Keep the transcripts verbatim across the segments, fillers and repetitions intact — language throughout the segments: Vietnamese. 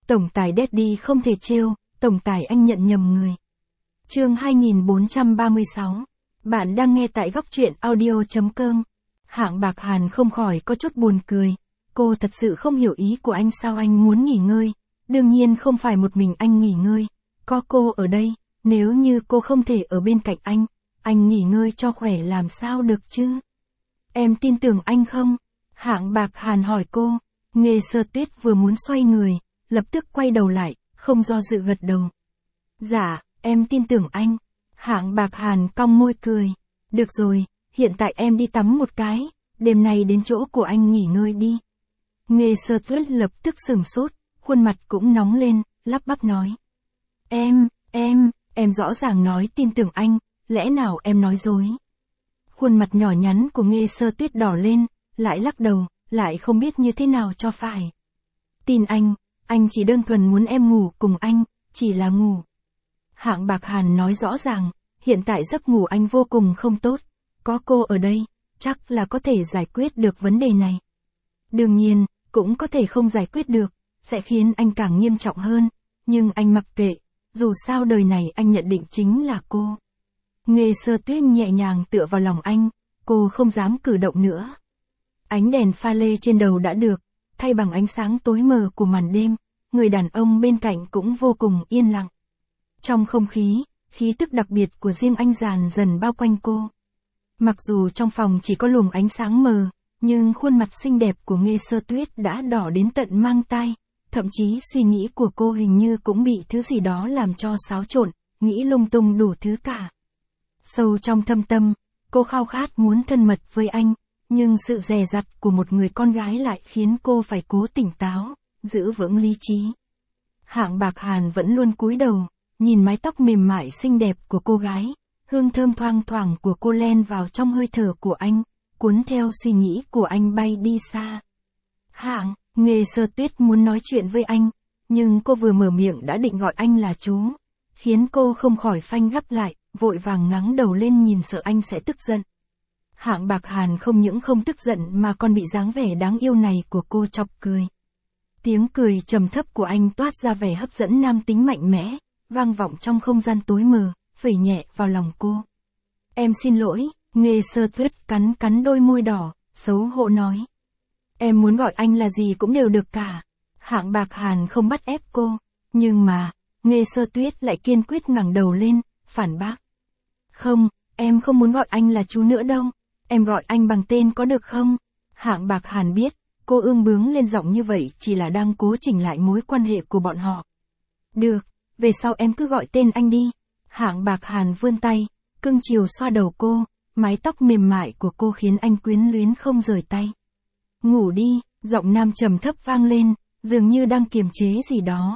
Tổng tài Daddy không thể trêu, tổng tài anh nhận nhầm người. Chương hai nghìn bốn trăm ba mươi sáu. Bạn đang nghe tại góc truyện audio chấm com. Hạng Bạc Hàn không khỏi có chút buồn cười. Cô thật sự không hiểu ý của anh, sao anh muốn nghỉ ngơi. Đương nhiên không phải một mình anh nghỉ ngơi. Có cô ở đây, nếu như cô không thể ở bên cạnh anh, anh nghỉ ngơi cho khỏe làm sao được chứ? Em tin tưởng anh không? Hạng Bạc Hàn hỏi cô. Nghê Sơ Tuyết vừa muốn xoay người, lập tức quay đầu lại, không do dự gật đầu. Dạ, em tin tưởng anh. Hạng Bạc Hàn cong môi cười. Được rồi, hiện tại em đi tắm một cái, đêm nay đến chỗ của anh nghỉ ngơi đi. Nghê Sơ Tuyết lập tức sửng sốt, khuôn mặt cũng nóng lên, lắp bắp nói. Em, em, em rõ ràng nói tin tưởng anh, lẽ nào em nói dối? Khuôn mặt nhỏ nhắn của Nghê Sơ Tuyết đỏ lên, lại lắc đầu, lại không biết như thế nào cho phải. Tin anh, anh chỉ đơn thuần muốn em ngủ cùng anh, chỉ là ngủ. Hạng Bạc Hàn nói rõ ràng, hiện tại giấc ngủ anh vô cùng không tốt, có cô ở đây, chắc là có thể giải quyết được vấn đề này. Đương nhiên, cũng có thể không giải quyết được, sẽ khiến anh càng nghiêm trọng hơn, nhưng anh mặc kệ, dù sao đời này anh nhận định chính là cô. Nghê Sơ Tuyết nhẹ nhàng tựa vào lòng anh, cô không dám cử động nữa. Ánh đèn pha lê trên đầu đã được, thay bằng ánh sáng tối mờ của màn đêm, người đàn ông bên cạnh cũng vô cùng yên lặng. Trong không khí, khí tức đặc biệt của riêng anh dàn dần bao quanh cô. Mặc dù trong phòng chỉ có luồng ánh sáng mờ, nhưng khuôn mặt xinh đẹp của Nghê Sơ Tuyết đã đỏ đến tận mang tai, thậm chí suy nghĩ của cô hình như cũng bị thứ gì đó làm cho xáo trộn, nghĩ lung tung đủ thứ cả. Sâu trong thâm tâm, cô khao khát muốn thân mật với anh, nhưng sự dè dặt của một người con gái lại khiến cô phải cố tỉnh táo, giữ vững lý trí. Hạng Bạc Hàn vẫn luôn cúi đầu, nhìn mái tóc mềm mại xinh đẹp của cô gái, hương thơm thoang thoảng của cô len vào trong hơi thở của anh, cuốn theo suy nghĩ của anh bay đi xa. Hạng, Nghê Sơ Tuyết muốn nói chuyện với anh, nhưng cô vừa mở miệng đã định gọi anh là chú, khiến cô không khỏi phanh gấp lại, vội vàng ngẩng đầu lên nhìn sợ anh sẽ tức giận. Hạng Bạc Hàn không những không tức giận mà còn bị dáng vẻ đáng yêu này của cô chọc cười. Tiếng cười trầm thấp của anh toát ra vẻ hấp dẫn nam tính mạnh mẽ, vang vọng trong không gian tối mờ, phẩy nhẹ vào lòng cô. Em xin lỗi, Nghê Sơ Tuyết cắn cắn đôi môi đỏ, xấu hổ nói. Em muốn gọi anh là gì cũng đều được cả. Hạng Bạc Hàn không bắt ép cô, nhưng mà, Nghê Sơ Tuyết lại kiên quyết ngẩng đầu lên, phản bác. Không, em không muốn gọi anh là chú nữa đâu, em gọi anh bằng tên có được không? Hạng Bạc Hàn biết, cô ương bướng lên giọng như vậy chỉ là đang cố chỉnh lại mối quan hệ của bọn họ. Được, về sau em cứ gọi tên anh đi. Hạng Bạc Hàn vươn tay, cưng chiều xoa đầu cô, mái tóc mềm mại của cô khiến anh quyến luyến không rời tay. Ngủ đi, giọng nam trầm thấp vang lên, dường như đang kiềm chế gì đó.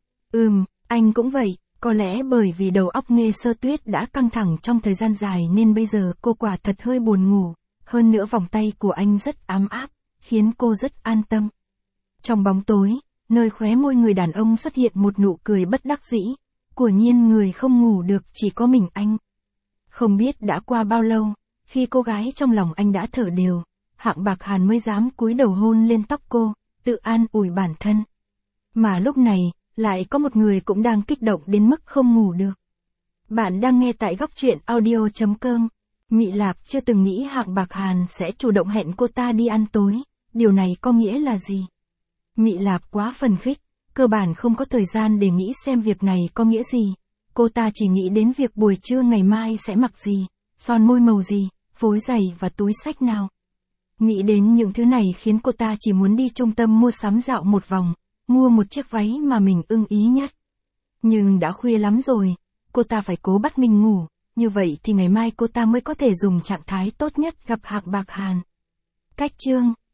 Ừm, anh cũng vậy, có lẽ bởi vì đầu óc Nghê Sơ Tuyết đã căng thẳng trong thời gian dài nên bây giờ cô quả thật hơi buồn ngủ, hơn nữa vòng tay của anh rất ấm áp, khiến cô rất an tâm. Trong bóng tối, nơi khóe môi người đàn ông xuất hiện một nụ cười bất đắc dĩ, quả nhiên người không ngủ được chỉ có mình anh. Không biết đã qua bao lâu, khi cô gái trong lòng anh đã thở đều, Hạng Bạc Hàn mới dám cúi đầu hôn lên tóc cô, tự an ủi bản thân. Mà lúc này, lại có một người cũng đang kích động đến mức không ngủ được. Bạn đang nghe tại góc truyện audio chấm com. Mị Lạp chưa từng nghĩ Hạng Bạc Hàn sẽ chủ động hẹn cô ta đi ăn tối, điều này có nghĩa là gì? Mị Lạp quá phấn khích, cơ bản không có thời gian để nghĩ xem việc này có nghĩa gì. Cô ta chỉ nghĩ đến việc buổi trưa ngày mai sẽ mặc gì, son môi màu gì, phối giày và túi xách nào. Nghĩ đến những thứ này khiến cô ta chỉ muốn đi trung tâm mua sắm dạo một vòng, mua một chiếc váy mà mình ưng ý nhất. Nhưng đã khuya lắm rồi, cô ta phải cố bắt mình ngủ, như vậy thì ngày mai cô ta mới có thể dùng trạng thái tốt nhất gặp Hạng Bạc Hàn. Cách chương